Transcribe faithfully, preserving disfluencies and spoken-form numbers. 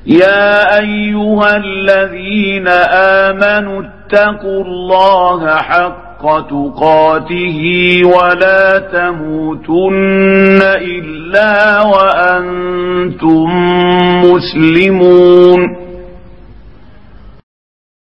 يا أيها الذين آمنوا اتقوا الله حق تقاته ولا تموتن إلا وأنتم مسلمون